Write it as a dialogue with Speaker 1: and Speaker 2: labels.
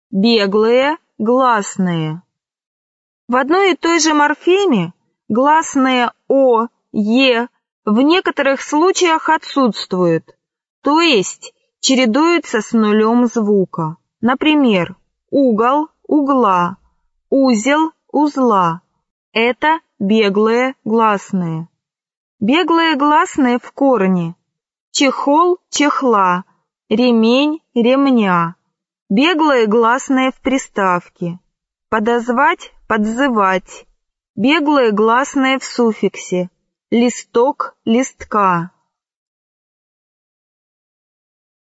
Speaker 1: беглые гласные. В одной и той же морфеме гласные «о», «е» в некоторых случаях отсутствуют, то есть чередуются с нулем звука. Например, угол, угла, узел, узла. Это беглые гласные. Беглые гласные в корне: чехол, чехла, ремень, ремня. Беглые гласные в приставке: подозвать, подзывать. Беглые гласные в суффиксе: листок, листка.